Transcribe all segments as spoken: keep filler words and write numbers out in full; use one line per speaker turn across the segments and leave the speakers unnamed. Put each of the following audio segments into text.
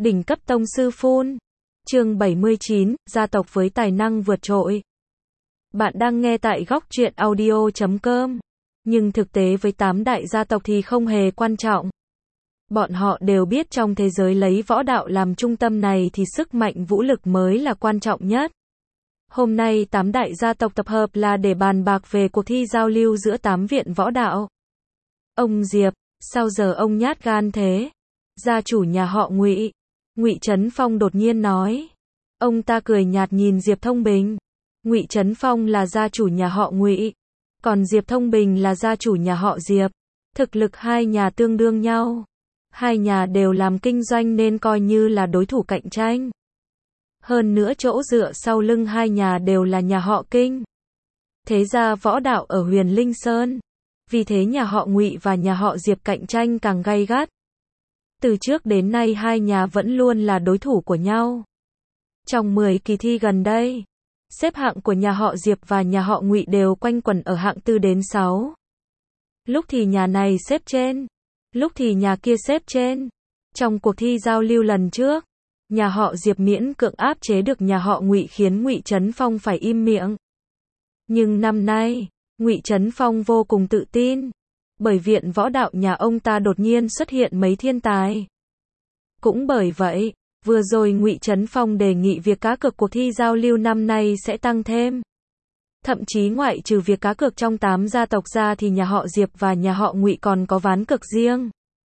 Đỉnh cấp tông sư phun. Chương bảy mươi chín, gia tộc với tài năng vượt trội. Bạn đang nghe tại góc truyện audio chấm com. Nhưng thực tế với tám đại gia tộc thì không hề quan trọng. Bọn họ đều biết trong thế giới lấy võ đạo làm trung tâm này thì sức mạnh vũ lực mới là quan trọng nhất. Hôm nay tám đại gia tộc tập hợp là để bàn bạc về cuộc thi giao lưu giữa tám viện võ đạo. Ông Diệp, sao giờ ông nhát gan thế? Gia chủ nhà họ Ngụy, Ngụy Trấn Phong đột nhiên nói. Ông ta cười nhạt nhìn Diệp Thông Bình. Ngụy Trấn Phong là gia chủ nhà họ Ngụy, còn Diệp Thông Bình là gia chủ nhà họ Diệp. Thực lực hai nhà tương đương nhau. Hai nhà đều làm kinh doanh nên coi như là đối thủ cạnh tranh. Hơn nữa chỗ dựa sau lưng hai nhà đều là nhà họ Kinh. Thế gia võ đạo ở Huyền Linh Sơn. Vì thế nhà họ Ngụy và nhà họ Diệp cạnh tranh càng gay gắt. Từ trước đến nay hai nhà vẫn luôn là đối thủ của nhau. Trong mười kỳ thi gần đây, xếp hạng của nhà họ Diệp và nhà họ Ngụy đều quanh quẩn ở hạng từ đến sáu. Lúc thì nhà này xếp trên, lúc thì nhà kia xếp trên. Trong cuộc thi giao lưu lần trước, nhà họ Diệp miễn cưỡng áp chế được nhà họ Ngụy khiến Ngụy Trấn Phong phải im miệng. Nhưng năm nay, Ngụy Trấn Phong vô cùng tự tin, bởi viện võ đạo nhà ông ta đột nhiên xuất hiện mấy thiên tài. Cũng bởi vậy, vừa rồi Ngụy Trấn Phong đề nghị việc cá cược cuộc thi giao lưu năm nay sẽ tăng thêm. Thậm chí ngoại trừ việc cá cược trong tám gia tộc ra thì nhà họ Diệp và nhà họ Ngụy còn có ván cược riêng.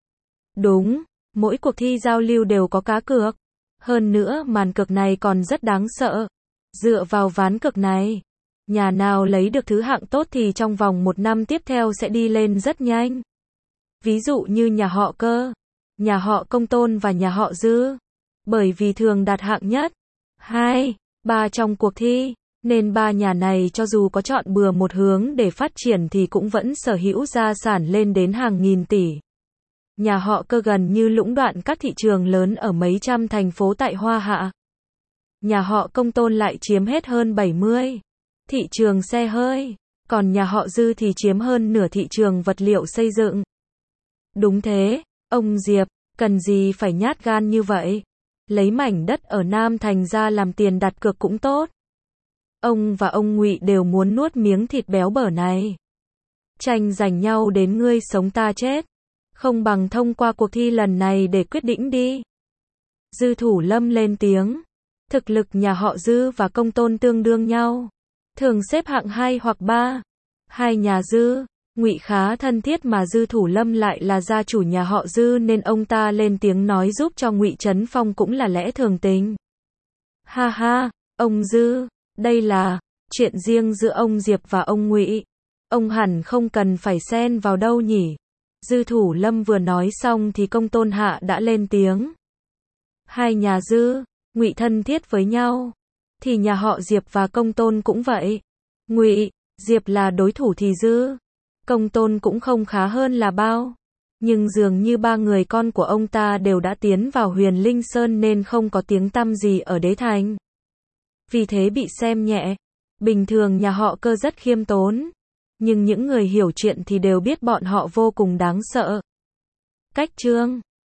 Đúng, mỗi cuộc thi giao lưu đều có cá cược. Hơn nữa màn cược này còn rất đáng sợ. Dựa vào ván cược này, nhà nào lấy được thứ hạng tốt thì trong vòng một năm tiếp theo sẽ đi lên rất nhanh. Ví dụ như nhà họ Cơ, nhà họ Công Tôn và nhà họ Dư. Bởi vì thường đạt hạng nhất, hai, ba trong cuộc thi, nên ba nhà này cho dù có chọn bừa một hướng để phát triển thì cũng vẫn sở hữu gia sản lên đến hàng nghìn tỷ. Nhà họ Cơ gần như lũng đoạn các thị trường lớn ở mấy trăm thành phố tại Hoa Hạ. Nhà họ Công Tôn lại chiếm hết hơn bảy mươi thị trường xe hơi, còn nhà họ Dư thì chiếm hơn nửa thị trường vật liệu xây dựng. Đúng thế, ông Diệp, cần gì phải nhát gan như vậy? Lấy mảnh đất ở Nam Thành ra làm tiền đặt cược cũng tốt. Ông và ông Ngụy đều muốn nuốt miếng thịt béo bở này. Tranh giành nhau đến ngươi sống ta chết. Không bằng thông qua cuộc thi lần này để quyết định đi. Dư Thủ Lâm lên tiếng. Thực lực nhà họ Dư và Công Tôn tương đương nhau, thường xếp hạng hai hoặc ba. Hai nhà Dư, Ngụy khá thân thiết mà Dư Thủ Lâm lại là gia chủ nhà họ Dư nên ông ta lên tiếng nói giúp cho Ngụy Trấn Phong cũng là lẽ thường tình. Ha ha, ông Dư, đây là chuyện riêng giữa ông Diệp và ông Ngụy. Ông hẳn không cần phải xen vào đâu nhỉ. Dư Thủ Lâm vừa nói xong thì Công Tôn Hạ đã lên tiếng. Hai nhà Dư, Ngụy thân thiết với nhau, thì nhà họ Diệp và Công Tôn cũng vậy. Ngụy, Diệp là đối thủ thì Dư, Công Tôn cũng không khá hơn là bao. Nhưng dường như ba người con của ông ta đều đã tiến vào Huyền Linh Sơn nên không có tiếng tăm gì ở Đế Thành. Vì thế bị xem nhẹ. Bình thường nhà họ Cơ rất khiêm tốn, nhưng những người hiểu chuyện thì đều biết bọn họ vô cùng đáng sợ. Cách chương